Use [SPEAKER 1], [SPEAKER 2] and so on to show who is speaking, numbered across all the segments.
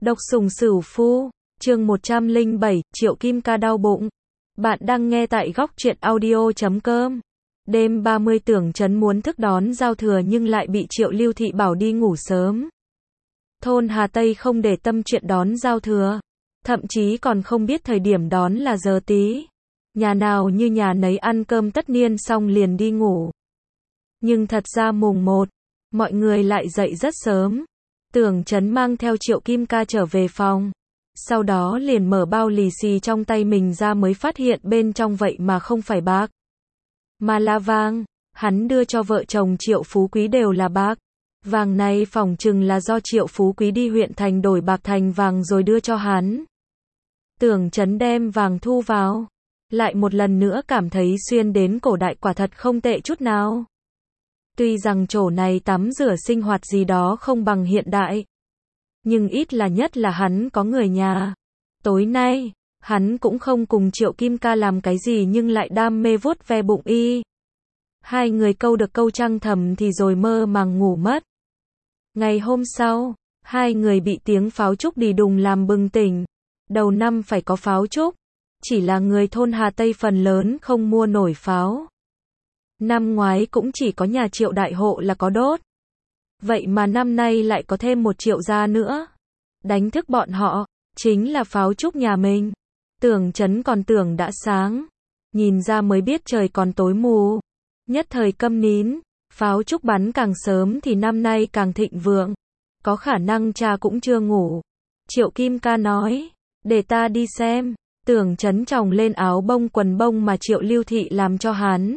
[SPEAKER 1] Độc sủng sửu phu, chương 107, Triệu Kim Ca đau bụng. Bạn đang nghe tại góc truyện audio.com. Đêm 30 Tưởng Chấn muốn thức đón giao thừa nhưng lại bị Triệu Lưu Thị bảo đi ngủ sớm. Thôn Hà Tây không để tâm chuyện đón giao thừa, thậm chí còn không biết thời điểm đón là giờ tí. Nhà nào như nhà nấy ăn cơm tất niên xong liền đi ngủ. Nhưng thật ra mùng 1, mọi người lại dậy rất sớm. Tưởng Chấn mang theo Triệu Kim Ca trở về phòng. Sau đó liền mở bao lì xì trong tay mình ra mới phát hiện bên trong vậy mà không phải bạc, mà là vàng. Hắn đưa cho vợ chồng Triệu Phú Quý đều là bạc. Vàng này phỏng chừng là do Triệu Phú Quý đi huyện thành đổi bạc thành vàng rồi đưa cho hắn. Tưởng Chấn đem vàng thu vào, lại một lần nữa cảm thấy xuyên đến cổ đại quả thật không tệ chút nào. Tuy rằng chỗ này tắm rửa sinh hoạt gì đó không bằng hiện đại, nhưng ít là nhất là hắn có người nhà. Tối nay, hắn cũng không cùng Triệu Kim Ca làm cái gì nhưng lại đam mê vuốt ve bụng y. Hai người câu được câu trăng thầm thì rồi mơ màng ngủ mất. Ngày hôm sau, hai người bị tiếng pháo trúc đì đùng làm bừng tỉnh. Đầu năm phải có pháo trúc, chỉ là người thôn Hà Tây phần lớn không mua nổi pháo. Năm ngoái cũng chỉ có nhà Triệu đại hộ là có đốt. Vậy mà năm nay lại có thêm một Triệu gia nữa. Đánh thức bọn họ, chính là pháo trúc nhà mình. Tưởng Chấn còn tưởng đã sáng, nhìn ra mới biết trời còn tối mù. Nhất thời câm nín, pháo trúc bắn càng sớm thì năm nay càng thịnh vượng. Có khả năng cha cũng chưa ngủ. Triệu Kim Ca nói, để ta đi xem. Tưởng Chấn chồng lên áo bông quần bông mà Triệu Lưu Thị làm cho hắn.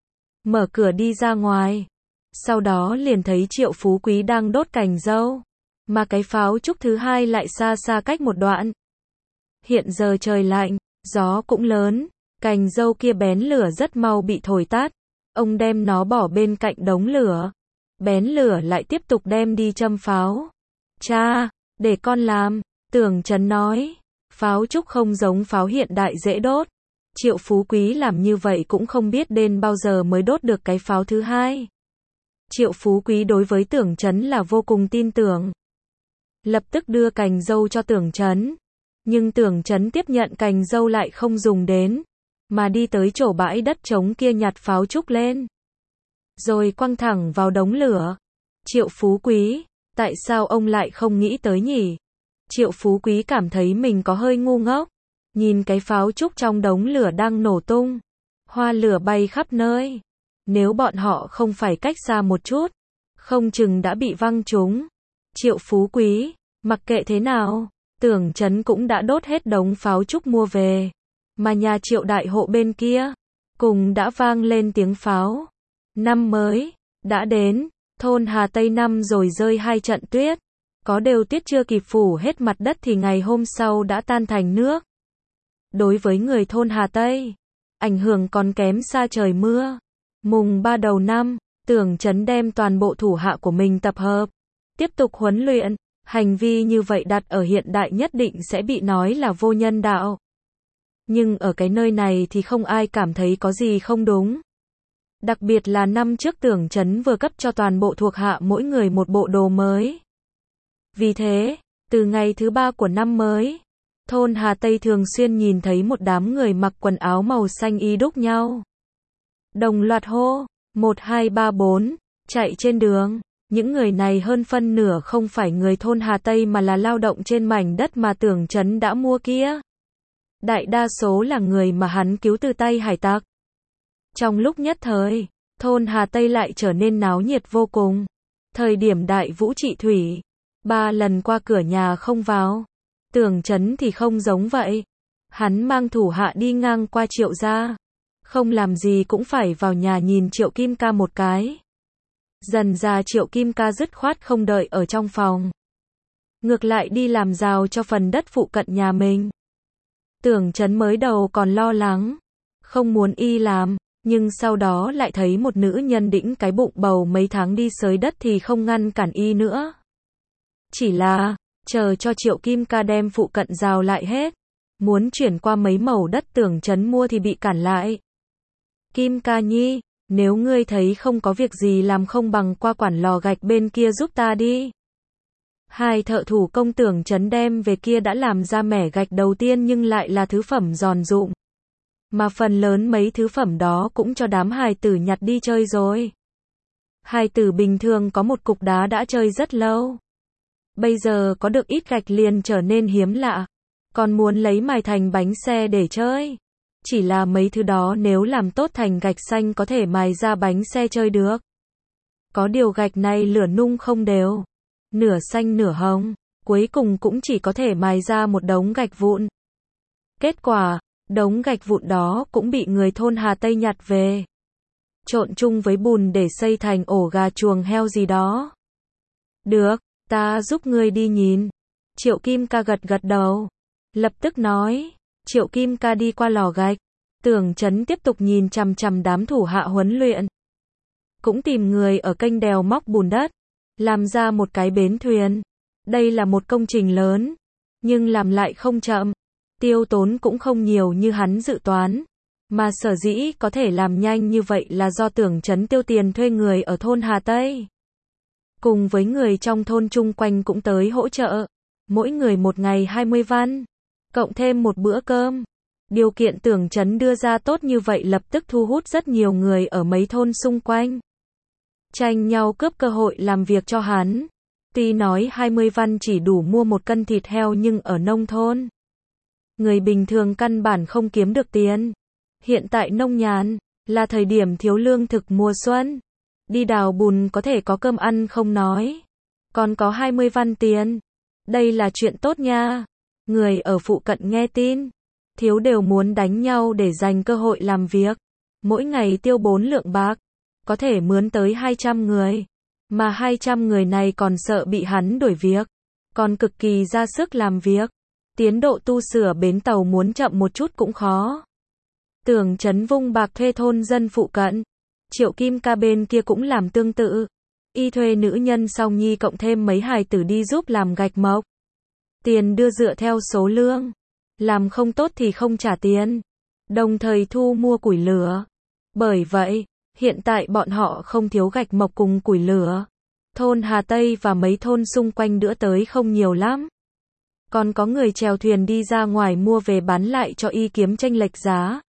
[SPEAKER 1] Mở cửa đi ra ngoài. Sau đó liền thấy Triệu Phú Quý đang đốt cành dâu. Mà cái pháo trúc thứ hai lại xa xa cách một đoạn. Hiện giờ trời lạnh, gió cũng lớn. Cành dâu kia bén lửa rất mau bị thổi tắt. Ông đem nó bỏ bên cạnh đống lửa. Bén lửa lại tiếp tục đem đi châm pháo. Cha, để con làm. Tưởng Chấn nói. Pháo trúc không giống pháo hiện đại dễ đốt. Triệu Phú Quý làm như vậy cũng không biết đến bao giờ mới đốt được cái pháo thứ hai. Triệu Phú Quý đối với Tưởng Chấn là vô cùng tin tưởng. Lập tức đưa cành dâu cho Tưởng Chấn. Nhưng Tưởng Chấn tiếp nhận cành dâu lại không dùng đến, mà đi tới chỗ bãi đất trống kia nhặt pháo trúc lên. Rồi quăng thẳng vào đống lửa. Triệu Phú Quý, tại sao ông lại không nghĩ tới nhỉ? Triệu Phú Quý cảm thấy mình có hơi ngu ngốc. Nhìn cái pháo trúc trong đống lửa đang nổ tung. Hoa lửa bay khắp nơi. Nếu bọn họ không phải cách xa một chút, không chừng đã bị văng trúng. Triệu Phú Quý, mặc kệ thế nào, Tưởng Chấn cũng đã đốt hết đống pháo trúc mua về. Mà nhà Triệu đại hộ bên kia, cùng đã vang lên tiếng pháo. Năm mới, đã đến, thôn Hà Tây năm rồi rơi 2 trận tuyết. Có đều tuyết chưa kịp phủ hết mặt đất thì ngày hôm sau đã tan thành nước. Đối với người thôn Hà Tây, ảnh hưởng còn kém xa trời mưa. Mùng 3 đầu năm, Tưởng Chấn đem toàn bộ thủ hạ của mình tập hợp, tiếp tục huấn luyện. Hành vi như vậy đặt ở hiện đại nhất định sẽ bị nói là vô nhân đạo. Nhưng ở cái nơi này thì không ai cảm thấy có gì không đúng. Đặc biệt là năm trước Tưởng Chấn vừa cấp cho toàn bộ thuộc hạ mỗi người một bộ đồ mới. Vì thế, từ ngày thứ 3 của năm mới, thôn Hà Tây thường xuyên nhìn thấy một đám người mặc quần áo màu xanh y đúc nhau. Đồng loạt hô, 1, 2, 3, 4, chạy trên đường. Những người này hơn phân nửa không phải người thôn Hà Tây mà là lao động trên mảnh đất mà Tưởng Chấn đã mua kia. Đại đa số là người mà hắn cứu từ tay hải tặc. Trong lúc nhất thời, thôn Hà Tây lại trở nên náo nhiệt vô cùng. Thời điểm Đại Vũ trị thủy, 3 lần qua cửa nhà không vào. Tưởng Chấn thì không giống vậy. Hắn mang thủ hạ đi ngang qua Triệu gia. Không làm gì cũng phải vào nhà nhìn Triệu Kim Ca một cái. Dần ra Triệu Kim Ca dứt khoát không đợi ở trong phòng. Ngược lại đi làm rào cho phần đất phụ cận nhà mình. Tưởng Chấn mới đầu còn lo lắng, không muốn y làm, nhưng sau đó lại thấy một nữ nhân đĩnh cái bụng bầu mấy tháng đi xới đất thì không ngăn cản y nữa. Chỉ là, chờ cho Triệu Kim Ca đem phụ cận rào lại hết. Muốn chuyển qua mấy mẩu đất Tưởng Chấn mua thì bị cản lại. Kim Ca nhi, nếu ngươi thấy không có việc gì làm không bằng qua quản lò gạch bên kia giúp ta đi. Hai thợ thủ công Tưởng Chấn đem về kia đã làm ra mẻ gạch đầu tiên nhưng lại là thứ phẩm giòn rụm. Mà phần lớn mấy thứ phẩm đó cũng cho đám hài tử nhặt đi chơi rồi. Hài tử bình thường có một cục đá đã chơi rất lâu. Bây giờ có được ít gạch liền trở nên hiếm lạ. Còn muốn lấy mài thành bánh xe để chơi. Chỉ là mấy thứ đó nếu làm tốt thành gạch xanh có thể mài ra bánh xe chơi được. Có điều gạch này lửa nung không đều. Nửa xanh nửa hồng. Cuối cùng cũng chỉ có thể mài ra một đống gạch vụn. Kết quả, đống gạch vụn đó cũng bị người thôn Hà Tây nhặt về. Trộn chung với bùn để xây thành ổ gà chuồng heo gì đó. Được, ta giúp ngươi đi nhìn. Triệu Kim Ca gật gật đầu. Lập tức nói. Triệu Kim Ca đi qua lò gạch. Tưởng Chấn tiếp tục nhìn chằm chằm đám thủ hạ huấn luyện. Cũng tìm người ở kênh đèo móc bùn đất. Làm ra một cái bến thuyền. Đây là một công trình lớn. Nhưng làm lại không chậm. Tiêu tốn cũng không nhiều như hắn dự toán. Mà sở dĩ có thể làm nhanh như vậy là do Tưởng Chấn tiêu tiền thuê người ở thôn Hà Tây. Cùng với người trong thôn chung quanh cũng tới hỗ trợ. Mỗi người một ngày 20 văn. Cộng thêm một bữa cơm. Điều kiện Tưởng Chấn đưa ra tốt như vậy lập tức thu hút rất nhiều người ở mấy thôn xung quanh. Tranh nhau cướp cơ hội làm việc cho hắn. Tuy nói 20 văn chỉ đủ mua một cân thịt heo nhưng ở nông thôn. Người bình thường căn bản không kiếm được tiền. Hiện tại nông nhàn, là thời điểm thiếu lương thực mùa xuân. Đi đào bùn có thể có cơm ăn không nói. Còn có 20 văn tiền. Đây là chuyện tốt nha. Người ở phụ cận nghe tin. Thiếu đều muốn đánh nhau để giành cơ hội làm việc. Mỗi ngày tiêu 4 lượng bạc. Có thể mướn tới 200 người. Mà 200 người này còn sợ bị hắn đuổi việc. Còn cực kỳ ra sức làm việc. Tiến độ tu sửa bến tàu muốn chậm một chút cũng khó. Tưởng Chấn vung bạc thuê thôn dân phụ cận. Triệu Kim Ca bên kia cũng làm tương tự. Y thuê nữ nhân song nhi cộng thêm mấy hài tử đi giúp làm gạch mộc. Tiền đưa dựa theo số lương. Làm không tốt thì không trả tiền. Đồng thời thu mua củi lửa. Bởi vậy, hiện tại bọn họ không thiếu gạch mộc cùng củi lửa. Thôn Hà Tây và mấy thôn xung quanh nữa tới không nhiều lắm. Còn có người chèo thuyền đi ra ngoài mua về bán lại cho y kiếm chênh lệch giá.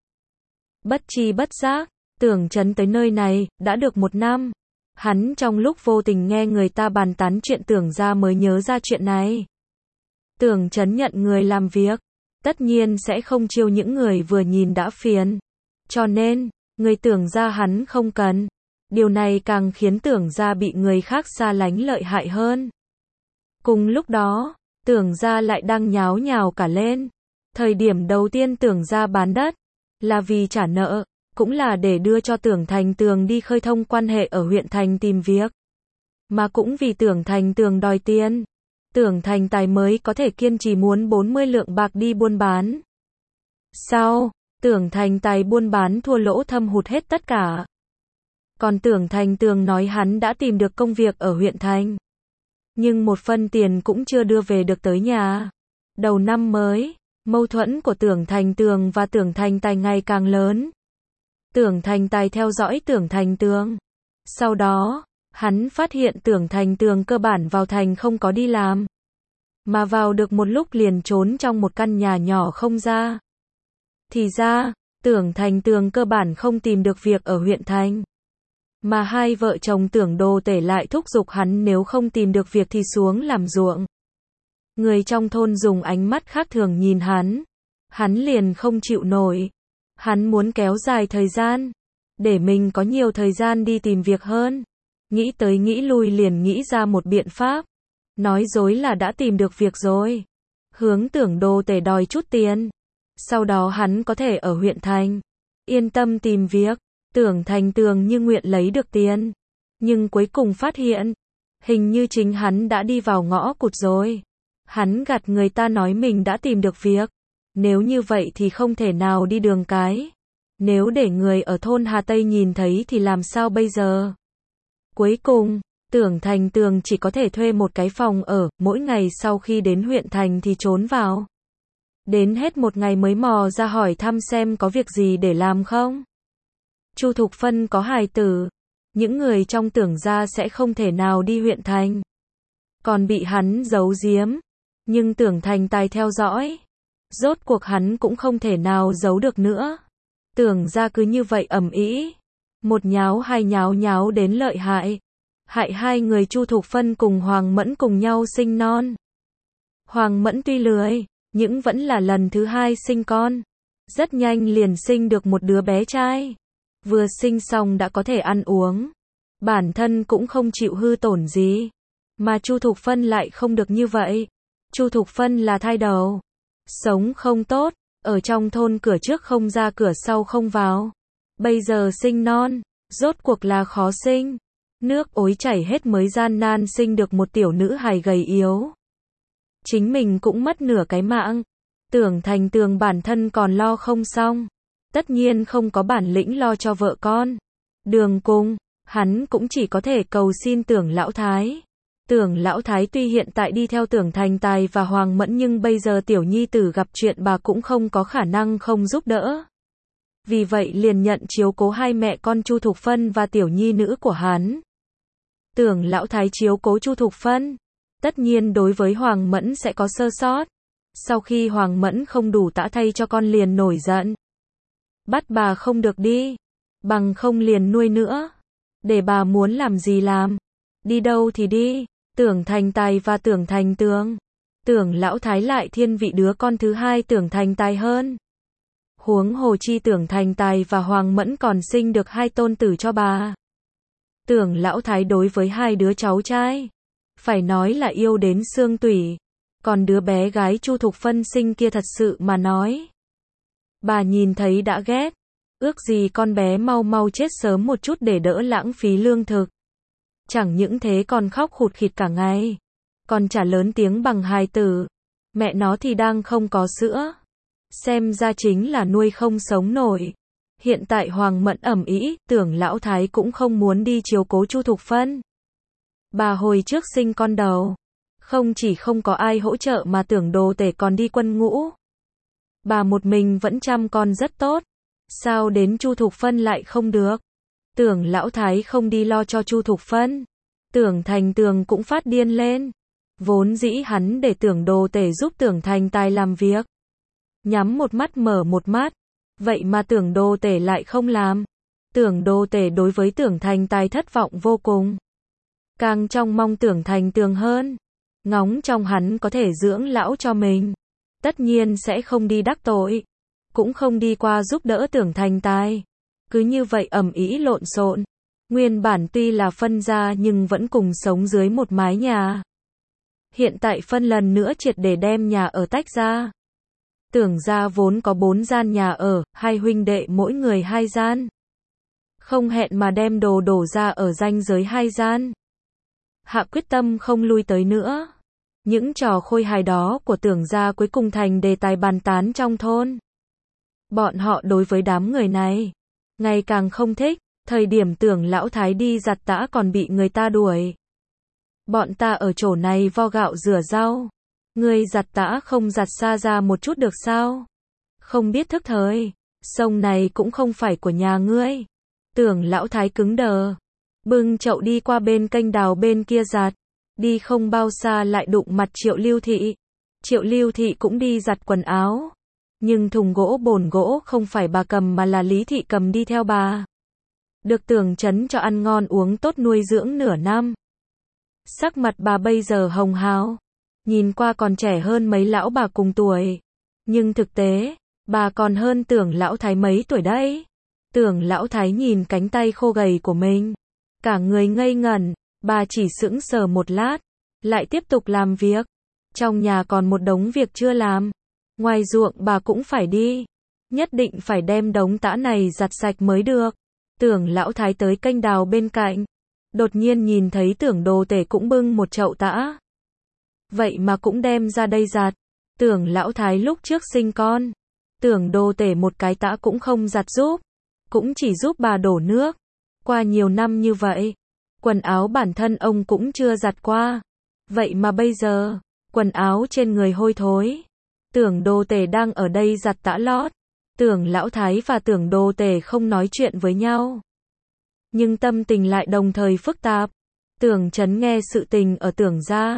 [SPEAKER 1] Bất chi bất giác, Tưởng Chấn tới nơi này, đã được 1 năm. Hắn trong lúc vô tình nghe người ta bàn tán chuyện Tưởng gia mới nhớ ra chuyện này. Tưởng Chấn nhận người làm việc, tất nhiên sẽ không chiêu những người vừa nhìn đã phiền. Cho nên, người Tưởng gia hắn không cần. Điều này càng khiến Tưởng gia bị người khác xa lánh lợi hại hơn. Cùng lúc đó, Tưởng gia lại đang nháo nhào cả lên. Thời điểm đầu tiên Tưởng gia bán đất, là vì trả nợ, cũng là để đưa cho Tưởng Thành Tường đi khơi thông quan hệ ở huyện thành tìm việc. Mà cũng vì Tưởng Thành Tường đòi tiền. Tưởng Thành Tài mới có thể kiên trì muốn 40 lượng bạc đi buôn bán. Sau, Tưởng Thành Tài buôn bán thua lỗ thâm hụt hết tất cả. Còn Tưởng Thành Tường nói hắn đã tìm được công việc ở huyện thành. Nhưng một phân tiền cũng chưa đưa về được tới nhà. Đầu năm mới, mâu thuẫn của Tưởng Thành Tường và Tưởng Thành Tài ngày càng lớn. Tưởng Thành Tài theo dõi Tưởng Thành Tường. Sau đó, hắn phát hiện Tưởng Thành Tường cơ bản vào thành không có đi làm. Mà vào được một lúc liền trốn trong một căn nhà nhỏ không ra. Thì ra, Tưởng Thành Tường cơ bản không tìm được việc ở huyện thành. Mà hai vợ chồng Tưởng Đồ Tể lại thúc giục hắn nếu không tìm được việc thì xuống làm ruộng. Người trong thôn dùng ánh mắt khác thường nhìn hắn. Hắn liền không chịu nổi. Hắn muốn kéo dài thời gian. Để mình có nhiều thời gian đi tìm việc hơn. Nghĩ tới nghĩ lui liền nghĩ ra một biện pháp. Nói dối là đã tìm được việc rồi. Hướng Tưởng Đồ Tể đòi chút tiền. Sau đó hắn có thể ở huyện thành. Yên tâm tìm việc. Tưởng Thành Tường như nguyện lấy được tiền. Nhưng cuối cùng phát hiện. Hình như chính hắn đã đi vào ngõ cụt rồi. Hắn gạt người ta nói mình đã tìm được việc. Nếu như vậy thì không thể nào đi đường cái. Nếu để người ở thôn Hà Tây nhìn thấy thì làm sao bây giờ? Cuối cùng, Tưởng Thành Tường chỉ có thể thuê một cái phòng ở, mỗi ngày sau khi đến huyện thành thì trốn vào. Đến hết một ngày mới mò ra hỏi thăm xem có việc gì để làm không. Chu Thục Phân có hài tử. Những người trong Tưởng gia sẽ không thể nào đi huyện thành. còn bị hắn giấu giếm. Nhưng Tưởng Thành Tài theo dõi. Rốt cuộc hắn cũng không thể nào giấu được nữa. Tưởng ra cứ như vậy ầm ĩ. Một nháo hai nháo nháo đến lợi hại. Hại hai người Chu Thục Phân cùng Hoàng Mẫn cùng nhau sinh non. Hoàng Mẫn tuy lười, nhưng vẫn là lần thứ hai sinh con. Rất nhanh liền sinh được một đứa bé trai. Vừa sinh xong đã có thể ăn uống. Bản thân cũng không chịu hư tổn gì. Mà Chu Thục Phân lại không được như vậy. Chu Thục Phân là thai đầu. Sống không tốt, ở trong thôn cửa trước không ra cửa sau không vào. Bây giờ sinh non, rốt cuộc là khó sinh. Nước ối chảy hết mới gian nan sinh được một tiểu nữ hài gầy yếu. Chính mình cũng mất nửa cái mạng. Tưởng Thành Tường bản thân còn lo không xong. Tất nhiên không có bản lĩnh lo cho vợ con. Đường cùng, hắn cũng chỉ có thể cầu xin Tưởng Lão Thái. Tưởng Lão Thái tuy hiện tại đi theo Tưởng Thành Tài và Hoàng Mẫn nhưng bây giờ tiểu nhi tử gặp chuyện bà cũng không có khả năng không giúp đỡ. Vì vậy liền nhận chiếu cố hai mẹ con Chu Thục Phân và tiểu nhi nữ của hắn. Tưởng Lão Thái chiếu cố Chu Thục Phân. Tất nhiên đối với Hoàng Mẫn sẽ có sơ sót. Sau khi Hoàng Mẫn không đủ tã thay cho con liền nổi giận. Bắt bà không được đi. Bằng không liền nuôi nữa. Để bà muốn làm gì làm. Đi đâu thì đi. Tưởng Thành Tài và Tưởng Thành Tường. Tưởng Lão Thái lại thiên vị đứa con thứ hai Tưởng Thành Tài hơn. Huống hồ chi Tưởng Thành Tài và Hoàng Mẫn còn sinh được hai tôn tử cho bà. Tưởng Lão Thái đối với hai đứa cháu trai, phải nói là yêu đến xương tủy. Còn đứa bé gái Chu Thục Phân sinh kia thật sự mà nói. Bà nhìn thấy đã ghét. Ước gì con bé mau mau chết sớm một chút để đỡ lãng phí lương thực. Chẳng những thế còn khóc khụt khịt cả ngày. Còn chả lớn tiếng bằng hài tử. Mẹ nó thì đang không có sữa. Xem ra chính là nuôi không sống nổi. Hiện tại Hoàng Mẫn ầm ĩ, Tưởng Lão Thái cũng không muốn đi chiếu cố Chu Thục Phân. Bà hồi trước sinh con đầu. Không chỉ không có ai hỗ trợ mà Tưởng Đồ Tể còn đi quân ngũ. Bà một mình vẫn chăm con rất tốt. Sao đến Chu Thục Phân lại không được? Tưởng Lão Thái không đi lo cho Chu Thục Phân. Tưởng Thành Tường cũng phát điên lên. Vốn dĩ hắn để Tưởng Đồ Tể giúp Tưởng Thành Tài làm việc. Nhắm một mắt mở một mắt. Vậy mà Tưởng Đồ Tể lại không làm. Tưởng Đồ Tể đối với Tưởng Thành Tài thất vọng vô cùng. Càng trông mong Tưởng Thành Tường hơn. Ngóng trong hắn có thể dưỡng lão cho mình. Tất nhiên sẽ không đi đắc tội. Cũng không đi qua giúp đỡ Tưởng Thành Tài. Cứ như vậy ầm ĩ lộn xộn. Nguyên bản tuy là phân gia nhưng vẫn cùng sống dưới một mái nhà. Hiện tại phân lần nữa triệt để đem nhà ở tách ra. Tưởng gia vốn có 4 gian nhà ở, hai huynh đệ mỗi người 2 gian. Không hẹn mà đem đồ đổ ra ở ranh giới 2 gian. Hạ quyết tâm không lui tới nữa. Những trò khôi hài đó của Tưởng gia cuối cùng thành đề tài bàn tán trong thôn. Bọn họ đối với đám người này ngày càng không thích. Thời điểm Tưởng Lão Thái đi giặt tã còn bị người ta đuổi. Bọn ta ở chỗ này vo gạo rửa rau. Ngươi giặt tã không giặt xa ra một chút được sao? Không biết thức thời. Sông này cũng không phải của nhà ngươi. Tưởng Lão Thái cứng đờ. Bưng chậu đi qua bên kênh đào bên kia giặt. Đi không bao xa lại đụng mặt Triệu Lưu Thị. Triệu Lưu Thị cũng đi giặt quần áo. Nhưng thùng gỗ bồn gỗ không phải bà cầm mà là Lý Thị cầm đi theo bà. Được Tưởng Trấn cho ăn ngon uống tốt nuôi dưỡng nửa năm. Sắc mặt bà bây giờ hồng hào. Nhìn qua còn trẻ hơn mấy lão bà cùng tuổi. Nhưng thực tế, bà còn hơn Tưởng Lão Thái mấy tuổi đấy. Tưởng Lão Thái nhìn cánh tay khô gầy của mình. Cả người ngây ngẩn, bà chỉ sững sờ một lát. Lại tiếp tục làm việc. Trong nhà còn một đống việc chưa làm. Ngoài ruộng bà cũng phải đi. Nhất định phải đem đống tã này giặt sạch mới được. Tưởng Lão Thái tới kênh đào bên cạnh. Đột nhiên nhìn thấy Tưởng Đồ Tể cũng bưng một chậu tã. Vậy mà cũng đem ra đây giặt. Tưởng Lão Thái lúc trước sinh con. Tưởng Đồ Tể một cái tã cũng không giặt giúp. Cũng chỉ giúp bà đổ nước. Qua nhiều năm như vậy. Quần áo bản thân ông cũng chưa giặt qua. Vậy mà bây giờ, quần áo trên người hôi thối. Tưởng Đồ Tể đang ở đây giặt tã lót. Tưởng Lão Thái và Tưởng Đồ Tể không nói chuyện với nhau. Nhưng tâm tình lại đồng thời phức tạp. Tưởng Trấn nghe sự tình ở Tưởng gia.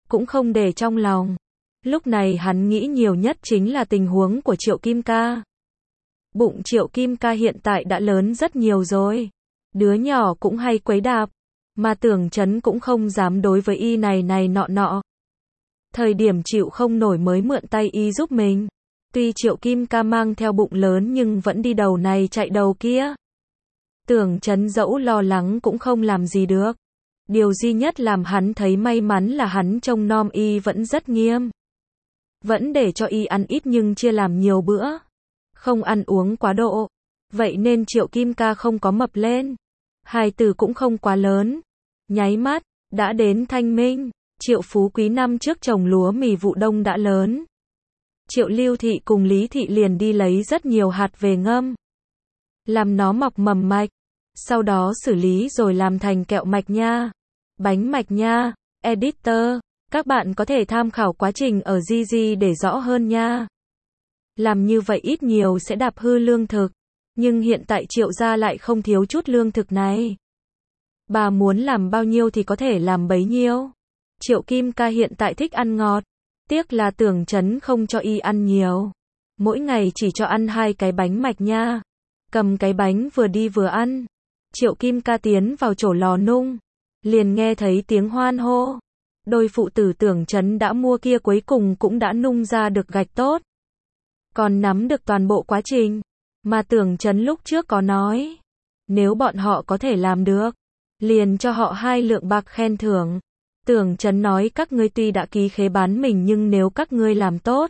[SPEAKER 1] cũng không để trong lòng. Lúc này hắn nghĩ nhiều nhất chính là tình huống của Triệu Kim Ca. Bụng Triệu Kim Ca hiện tại đã lớn rất nhiều rồi. Đứa nhỏ cũng hay quấy đạp, mà Tưởng Chấn cũng không dám đối với y này nọ. Thời điểm chịu không nổi mới mượn tay y giúp mình. Tuy Triệu Kim Ca mang theo bụng lớn nhưng vẫn đi đầu này chạy đầu kia. Tưởng Chấn dẫu lo lắng cũng không làm gì được. Điều duy nhất làm hắn thấy may mắn là hắn trông nom y vẫn rất nghiêm. Vẫn để cho y ăn ít nhưng chia làm nhiều bữa. Không ăn uống quá độ. Vậy nên Triệu Kim Ca không có mập lên. Hài tử cũng không quá lớn. Nháy mắt, đã đến Thanh Minh. Triệu Phú Quý năm trước trồng lúa mì vụ đông đã lớn. Triệu Lưu Thị cùng Lý Thị liền đi lấy rất nhiều hạt về ngâm. Làm nó mọc mầm mạch. Sau đó xử lý rồi làm thành kẹo mạch nha. Bánh mạch nha. Editor, các bạn có thể tham khảo quá trình ở GG để rõ hơn nha. Làm như vậy ít nhiều sẽ đạp hư lương thực. Nhưng hiện tại Triệu gia lại không thiếu chút lương thực này. Bà muốn làm bao nhiêu thì có thể làm bấy nhiêu. Triệu Kim Ca hiện tại thích ăn ngọt. Tiếc là Tưởng Chấn không cho y ăn nhiều. Mỗi ngày chỉ cho ăn 2 cái bánh mạch nha. Cầm cái bánh vừa đi vừa ăn. Triệu Kim Ca tiến vào chỗ lò nung. Liền nghe thấy tiếng hoan hô. Đôi phụ tử Tưởng Chấn đã mua kia cuối cùng cũng đã nung ra được gạch tốt. Còn nắm được toàn bộ quá trình. Mà Tưởng Chấn lúc trước có nói. Nếu bọn họ có thể làm được. Liền cho họ 2 lượng bạc khen thưởng. Tưởng Chấn nói các ngươi tuy đã ký khế bán mình nhưng nếu các ngươi làm tốt.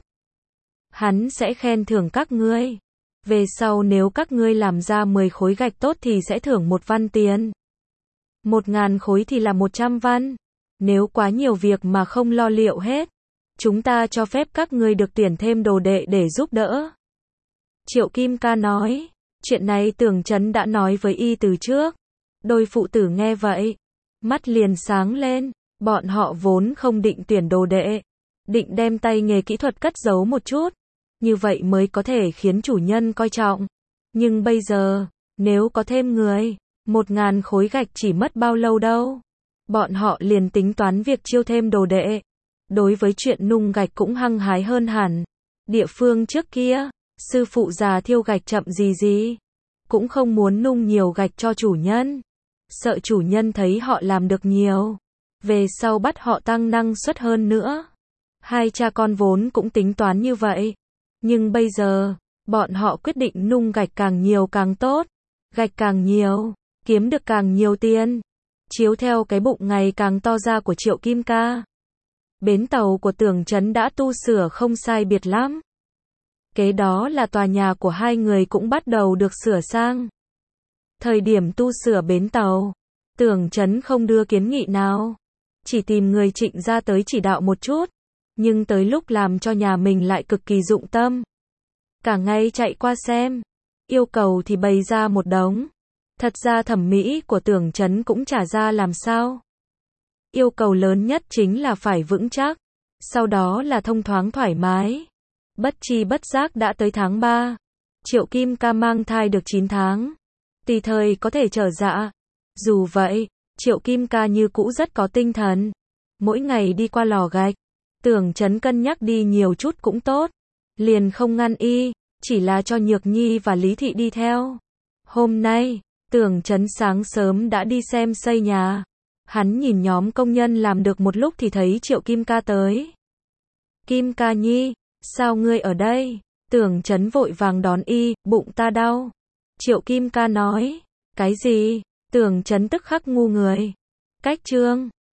[SPEAKER 1] Hắn sẽ khen thưởng các ngươi. Về sau nếu các ngươi làm ra 10 khối gạch tốt thì sẽ thưởng 1 văn tiền. 1.000 khối thì là 100 văn. Nếu quá nhiều việc mà không lo liệu hết. Chúng ta cho phép các ngươi được tuyển thêm đồ đệ để giúp đỡ. Triệu Kim Ca nói. Chuyện này Tưởng Chấn đã nói với y từ trước. Đôi phụ tử nghe vậy. Mắt liền sáng lên. Bọn họ vốn không định tuyển đồ đệ. Định đem tay nghề kỹ thuật cất giấu một chút. Như vậy mới có thể khiến chủ nhân coi trọng. Nhưng bây giờ, nếu có thêm người, 1.000 khối gạch chỉ mất bao lâu đâu. Bọn họ liền tính toán việc chiêu thêm đồ đệ. Đối với chuyện nung gạch cũng hăng hái hơn hẳn. Địa phương trước kia, sư phụ già thiêu gạch chậm gì. Cũng không muốn nung nhiều gạch cho chủ nhân. Sợ chủ nhân thấy họ làm được nhiều. Về sau bắt họ tăng năng suất hơn nữa. Hai cha con vốn cũng tính toán như vậy. Nhưng bây giờ, bọn họ quyết định nung gạch càng nhiều càng tốt. Gạch càng nhiều, kiếm được càng nhiều tiền. Chiếu theo cái bụng ngày càng to ra của Triệu Kim Ca. Bến tàu của Tưởng Chấn đã tu sửa không sai biệt lắm. Kế đó là tòa nhà của hai người cũng bắt đầu được sửa sang. Thời điểm tu sửa bến tàu, Tưởng Chấn không đưa kiến nghị nào. Chỉ tìm người Trịnh ra tới chỉ đạo một chút. Nhưng tới lúc làm cho nhà mình lại cực kỳ dụng tâm. Cả ngày chạy qua xem. Yêu cầu thì bày ra một đống. Thật ra thẩm mỹ của Tưởng Chấn cũng chả ra làm sao. Yêu cầu lớn nhất chính là phải vững chắc. Sau đó là thông thoáng thoải mái. Bất chi bất giác đã tới tháng 3. Triệu Kim Ca mang thai được 9 tháng. Tùy thời có thể trở dạ. Dù vậy, Triệu Kim Ca như cũ rất có tinh thần. Mỗi ngày đi qua lò gạch. Tưởng Chấn cân nhắc đi nhiều chút cũng tốt. Liền không ngăn y, chỉ là cho Nhược Nhi và Lý Thị đi theo. Hôm nay, Tưởng Chấn sáng sớm đã đi xem xây nhà. Hắn nhìn nhóm công nhân làm được một lúc thì thấy Triệu Kim Ca tới. Kim Ca nhi, sao ngươi ở đây? Tưởng Chấn vội vàng đón y, bụng ta đau. Triệu Kim Ca nói, cái gì? Tưởng Chấn tức khắc ngu người. Cách trương,